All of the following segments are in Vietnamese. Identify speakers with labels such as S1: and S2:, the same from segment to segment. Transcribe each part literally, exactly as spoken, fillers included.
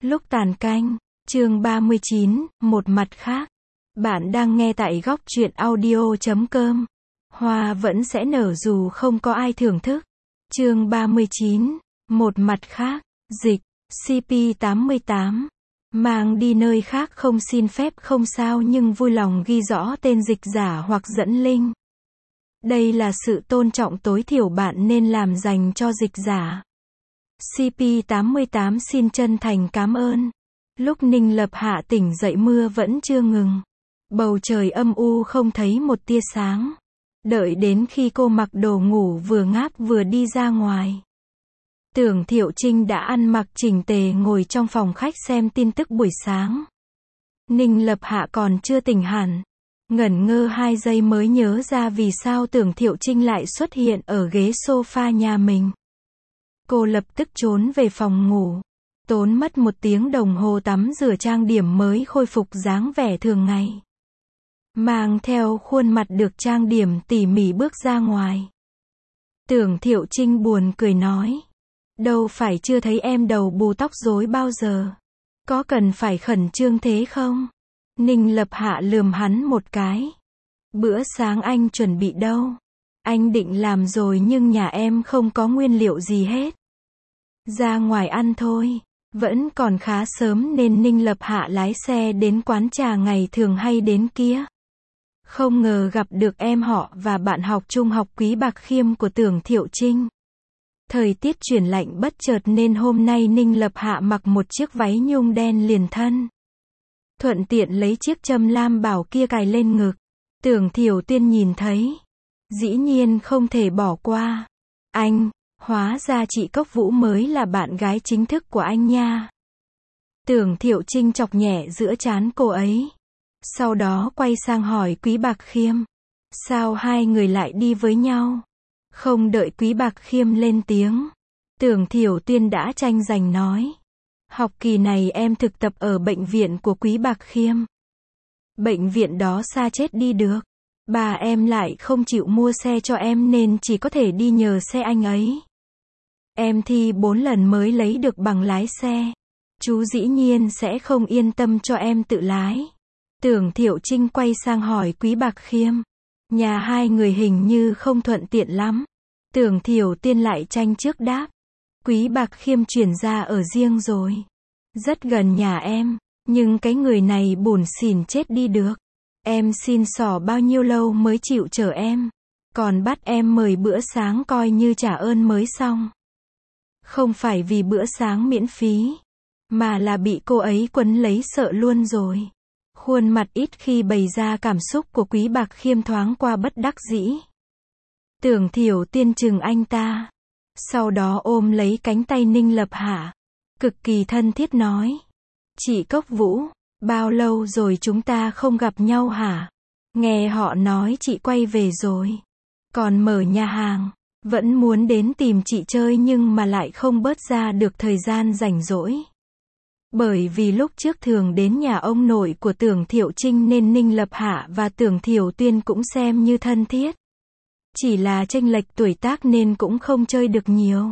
S1: Lúc tàn canh, chương ba mươi chín, một mặt khác. Bạn đang nghe tại góc truyện audio chấm com. Hoa vẫn sẽ nở dù không có ai thưởng thức. Chương ba mươi chín, một mặt khác. Dịch, xê pê tám mươi tám. Mang đi nơi khác không xin phép không sao nhưng vui lòng ghi rõ tên dịch giả hoặc dẫn link. Đây là sự tôn trọng tối thiểu bạn nên làm dành cho dịch giả. xê pê tám mươi tám xin chân thành cảm ơn. Lúc Ninh Lập Hạ tỉnh dậy mưa vẫn chưa ngừng. Bầu trời âm u không thấy một tia sáng. Đợi đến khi cô mặc đồ ngủ vừa ngáp vừa đi ra ngoài. Tưởng Thiệu Trinh đã ăn mặc chỉnh tề ngồi trong phòng khách xem tin tức buổi sáng. Ninh Lập Hạ còn chưa tỉnh hẳn. Ngẩn ngơ hai giây mới nhớ ra vì sao Tưởng Thiệu Trinh lại xuất hiện ở ghế sofa nhà mình. Cô lập tức trốn về phòng ngủ. Tốn mất một tiếng đồng hồ tắm rửa trang điểm mới khôi phục dáng vẻ thường ngày. Mang theo khuôn mặt được trang điểm tỉ mỉ bước ra ngoài. Tưởng Thiệu Trinh buồn cười nói. Đâu phải chưa thấy em đầu bù tóc rối bao giờ. Có cần phải khẩn trương thế không? Ninh Lập Hạ lườm hắn một cái. Bữa sáng anh chuẩn bị đâu? Anh định làm rồi nhưng nhà em không có nguyên liệu gì hết. Ra ngoài ăn thôi. Vẫn còn khá sớm nên Ninh Lập Hạ lái xe đến quán trà ngày thường hay đến kia. Không ngờ gặp được em họ và bạn học trung học Quý Bạc Khiêm của Tưởng Thiệu Trinh. Thời tiết chuyển lạnh bất chợt nên hôm nay Ninh Lập Hạ mặc một chiếc váy nhung đen liền thân. Thuận tiện lấy chiếc châm lam bảo kia cài lên ngực. Tưởng Thiệu Tuyên nhìn thấy. Dĩ nhiên không thể bỏ qua. Anh, hóa ra chị Cốc Vũ mới là bạn gái chính thức của anh nha. Tưởng Thiệu Trinh chọc nhẹ giữa trán cô ấy. Sau đó quay sang hỏi Quý Bạc Khiêm. Sao hai người lại đi với nhau? Không đợi Quý Bạc Khiêm lên tiếng. Tưởng Thiệu Tuyên đã tranh giành nói. Học kỳ này em thực tập ở bệnh viện của Quý Bạc Khiêm. Bệnh viện đó xa chết đi được. Bà em lại không chịu mua xe cho em nên chỉ có thể đi nhờ xe anh ấy. Em thi bốn lần mới lấy được bằng lái xe. Chú dĩ nhiên sẽ không yên tâm cho em tự lái. Tưởng Thiệu Trinh quay sang hỏi Quý Bạc Khiêm. Nhà hai người hình như không thuận tiện lắm. Tưởng Thiệu Tiên lại tranh trước đáp. Quý Bạc Khiêm chuyển ra ở riêng rồi. Rất gần nhà em. Nhưng cái người này bủn xỉn chết đi được. Em xin xỏ bao nhiêu lâu mới chịu chở em. Còn bắt em mời bữa sáng coi như trả ơn mới xong. Không phải vì bữa sáng miễn phí. Mà là bị cô ấy quấn lấy sợ luôn rồi. Khuôn mặt ít khi bày ra cảm xúc của Quý Bạc Khiêm thoáng qua bất đắc dĩ. Tưởng Thiệu Tiên chừng anh ta. Sau đó ôm lấy cánh tay Ninh Lập Hạ. Cực kỳ thân thiết nói. Chị Cốc Vũ, bao lâu rồi chúng ta không gặp nhau hả? Nghe họ nói chị quay về rồi. Còn mở nhà hàng. Vẫn muốn đến tìm chị chơi nhưng mà lại không bớt ra được thời gian rảnh rỗi. Bởi vì lúc trước thường đến nhà ông nội của Tưởng Thiệu Trinh nên Ninh Lập Hạ và Tưởng Thiệu Tuyên cũng xem như thân thiết. Chỉ là chênh lệch tuổi tác nên cũng không chơi được nhiều.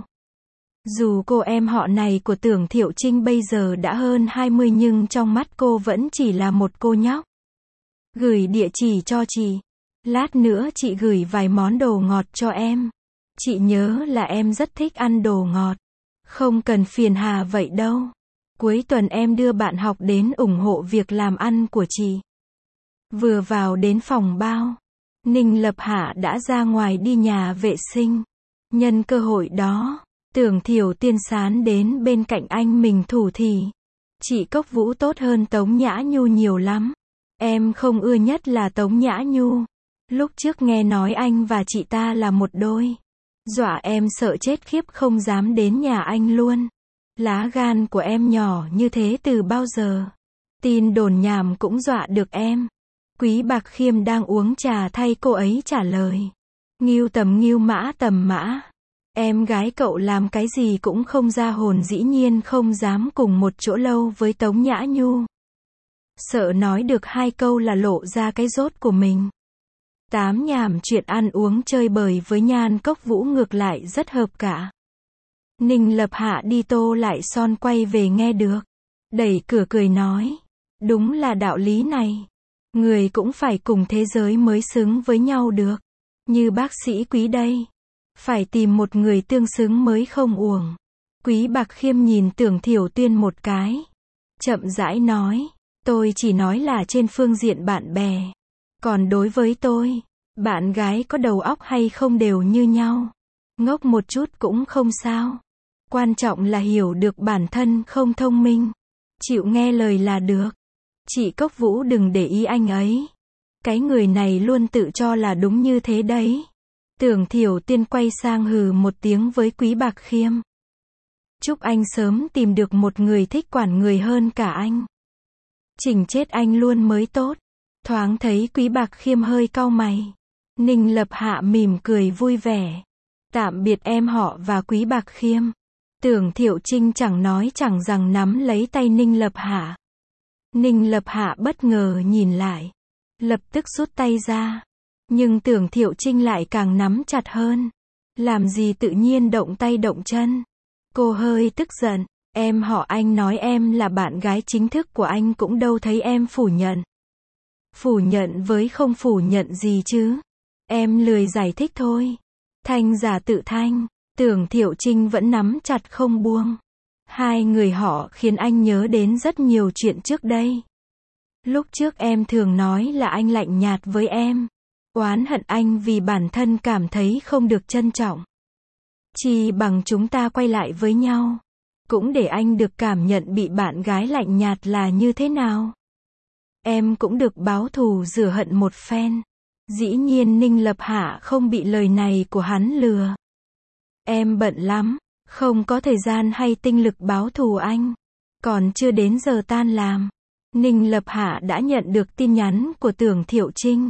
S1: Dù cô em họ này của Tưởng Thiệu Trinh bây giờ đã hơn hai mươi nhưng trong mắt cô vẫn chỉ là một cô nhóc. Gửi địa chỉ cho chị. Lát nữa chị gửi vài món đồ ngọt cho em. Chị nhớ là em rất thích ăn đồ ngọt. Không cần phiền hà vậy đâu. Cuối tuần em đưa bạn học đến ủng hộ việc làm ăn của chị. Vừa vào đến phòng bao. Ninh Lập Hạ đã ra ngoài đi nhà vệ sinh. Nhân cơ hội đó. Tưởng Thiệu Tiên sán đến bên cạnh anh mình thủ thỉ. Chị Cốc Vũ tốt hơn Tống Nhã Nhu nhiều lắm. Em không ưa nhất là Tống Nhã Nhu. Lúc trước nghe nói anh và chị ta là một đôi. Dọa em sợ chết khiếp không dám đến nhà anh luôn. Lá gan của em nhỏ như thế từ bao giờ? Tin đồn nhảm cũng dọa được em. Quý Bạc Khiêm đang uống trà thay cô ấy trả lời. Ngưu tầm ngưu mã tầm mã. Em gái cậu làm cái gì cũng không ra hồn dĩ nhiên không dám cùng một chỗ lâu với Tống Nhã Nhu. Sợ nói được hai câu là lộ ra cái rốt của mình. Tám nhảm chuyện ăn uống chơi bời với Nhan Cốc Vũ ngược lại rất hợp cả. Ninh Lập Hạ đi tô lại son quay về nghe được. đẩy cửa cười nói. Đúng là đạo lý này. Người cũng phải cùng thế giới mới xứng với nhau được. Như bác sĩ Quý đây. Phải tìm một người tương xứng mới không uổng. Quý Bạc Khiêm nhìn Tưởng Thiểu Tuyên một cái. Chậm rãi nói. Tôi chỉ nói là trên phương diện bạn bè. Còn đối với tôi, bạn gái có đầu óc hay không đều như nhau. Ngốc một chút cũng không sao. Quan trọng là hiểu được bản thân không thông minh. Chịu nghe lời là được. Chị Cốc Vũ đừng để ý anh ấy. Cái người này luôn tự cho là đúng như thế đấy. Tưởng Thiểu Tuyên quay sang hừ một tiếng với Quý Bạc Khiêm. Chúc anh sớm tìm được một người thích quản người hơn cả anh. Chỉnh chết anh luôn mới tốt. Thoáng thấy Quý Bạc Khiêm hơi cau mày. Ninh Lập Hạ mỉm cười vui vẻ. Tạm biệt em họ và Quý Bạc Khiêm. Tưởng Thiệu Trinh chẳng nói chẳng rằng nắm lấy tay Ninh Lập Hạ. Ninh Lập Hạ bất ngờ nhìn lại. Lập tức rút tay ra. Nhưng Tưởng Thiệu Trinh lại càng nắm chặt hơn. Làm gì tự nhiên động tay động chân. Cô hơi tức giận. Em họ anh nói em là bạn gái chính thức của anh cũng đâu thấy em phủ nhận. Phủ nhận với không phủ nhận gì chứ. Em lười giải thích thôi. Thanh giả tự thanh. Tưởng Thiệu Trinh vẫn nắm chặt không buông. Hai người họ khiến anh nhớ đến rất nhiều chuyện trước đây. Lúc trước em thường nói là anh lạnh nhạt với em. Oán hận anh vì bản thân cảm thấy không được trân trọng. Chỉ bằng chúng ta quay lại với nhau. Cũng để anh được cảm nhận bị bạn gái lạnh nhạt là như thế nào. Em cũng được báo thù rửa hận một phen. Dĩ nhiên Ninh Lập Hạ không bị lời này của hắn lừa. Em bận lắm, không có thời gian hay tinh lực báo thù anh. Còn chưa đến giờ tan làm. Ninh Lập Hạ đã nhận được tin nhắn của Tưởng Thiệu Trinh.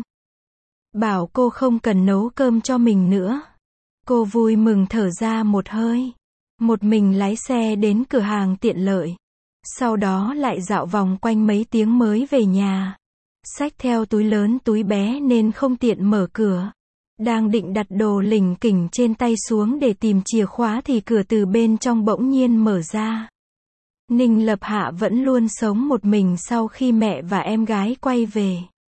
S1: Bảo cô không cần nấu cơm cho mình nữa. Cô vui mừng thở ra một hơi. Một mình lái xe đến cửa hàng tiện lợi. Sau đó lại dạo vòng quanh mấy tiếng mới về nhà. Xách theo túi lớn túi bé nên không tiện mở cửa. Đang định đặt đồ lỉnh kỉnh trên tay xuống để tìm chìa khóa thì cửa từ bên trong bỗng nhiên mở ra. Ninh Lập Hạ vẫn luôn sống một mình sau khi mẹ và em gái quay về.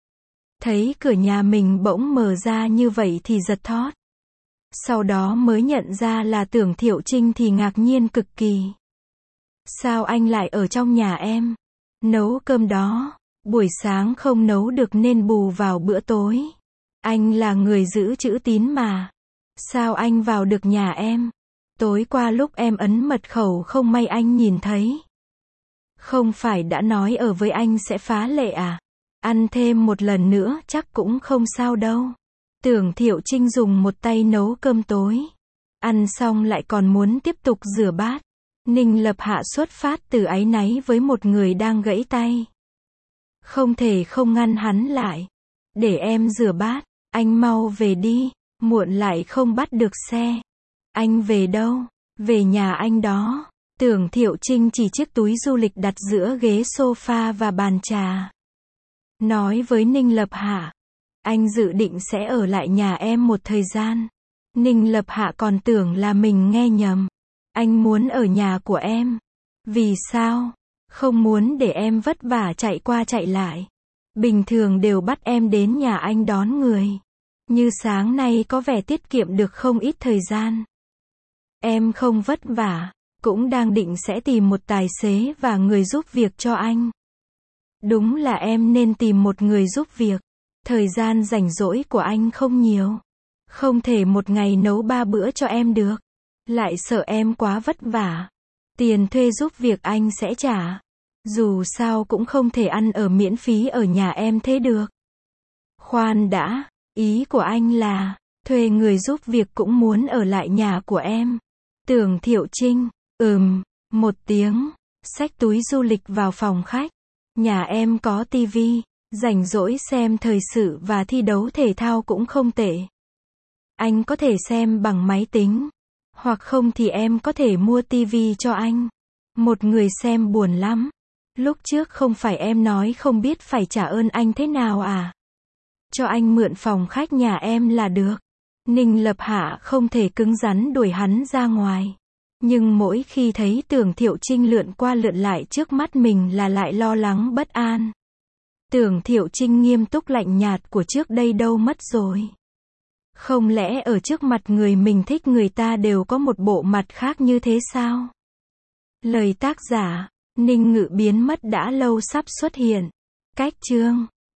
S1: Thấy cửa nhà mình bỗng mở ra như vậy thì giật thót. Sau đó mới nhận ra là Tưởng Thiệu Trinh thì ngạc nhiên cực kỳ. Sao anh lại ở trong nhà em? Nấu cơm đó. Buổi sáng không nấu được nên bù vào bữa tối. Anh là người giữ chữ tín mà. Sao anh vào được nhà em? Tối qua lúc em ấn mật khẩu không may anh nhìn thấy. Không phải đã nói ở với anh sẽ phá lệ à? Ăn thêm một lần nữa chắc cũng không sao đâu. Tưởng Thiệu Trinh dùng một tay nấu cơm tối. Ăn xong lại còn muốn tiếp tục rửa bát. Ninh Lập Hạ xuất phát từ áy náy với một người đang gãy tay. Không thể không ngăn hắn lại. Để em rửa bát, anh mau về đi, muộn lại không bắt được xe. Anh về đâu? Về nhà anh đó. Tưởng Thiệu Trinh chỉ chiếc túi du lịch đặt giữa ghế sofa và bàn trà. Nói với Ninh Lập Hạ. Anh dự định sẽ ở lại nhà em một thời gian. Ninh Lập Hạ còn tưởng là mình nghe nhầm. Anh muốn ở nhà của em. Vì sao? Không muốn để em vất vả chạy qua chạy lại. Bình thường đều bắt em đến nhà anh đón người. Như sáng nay có vẻ tiết kiệm được không ít thời gian. Em không vất vả, cũng đang định sẽ tìm một tài xế và người giúp việc cho anh. Đúng là em nên tìm một người giúp việc. Thời gian rảnh rỗi của anh không nhiều. Không thể một ngày nấu ba bữa cho em được. Lại sợ em quá vất vả. Tiền thuê giúp việc anh sẽ trả. Dù sao cũng không thể ăn ở miễn phí ở nhà em thế được. Khoan đã, ý của anh là, thuê người giúp việc cũng muốn ở lại nhà của em. Tưởng Thiệu Trinh, ừm, một tiếng, xách túi du lịch vào phòng khách. Nhà em có tivi, rảnh rỗi xem thời sự và thi đấu thể thao cũng không tệ. Anh có thể xem bằng máy tính. Hoặc không thì em có thể mua tivi cho anh. Một người xem buồn lắm. Lúc trước không phải em nói không biết phải trả ơn anh thế nào à? Cho anh mượn phòng khách nhà em là được. Ninh Lập Hạ không thể cứng rắn đuổi hắn ra ngoài. Nhưng mỗi khi thấy Tưởng Thiệu Trinh lượn qua lượn lại trước mắt mình là lại lo lắng bất an. Tưởng Thiệu Trinh nghiêm túc lạnh nhạt của trước đây đâu mất rồi? Không lẽ ở trước mặt người mình thích người ta đều có một bộ mặt khác như thế sao? Lời tác giả, Ninh Ngự biến mất đã lâu sắp xuất hiện. Cách chương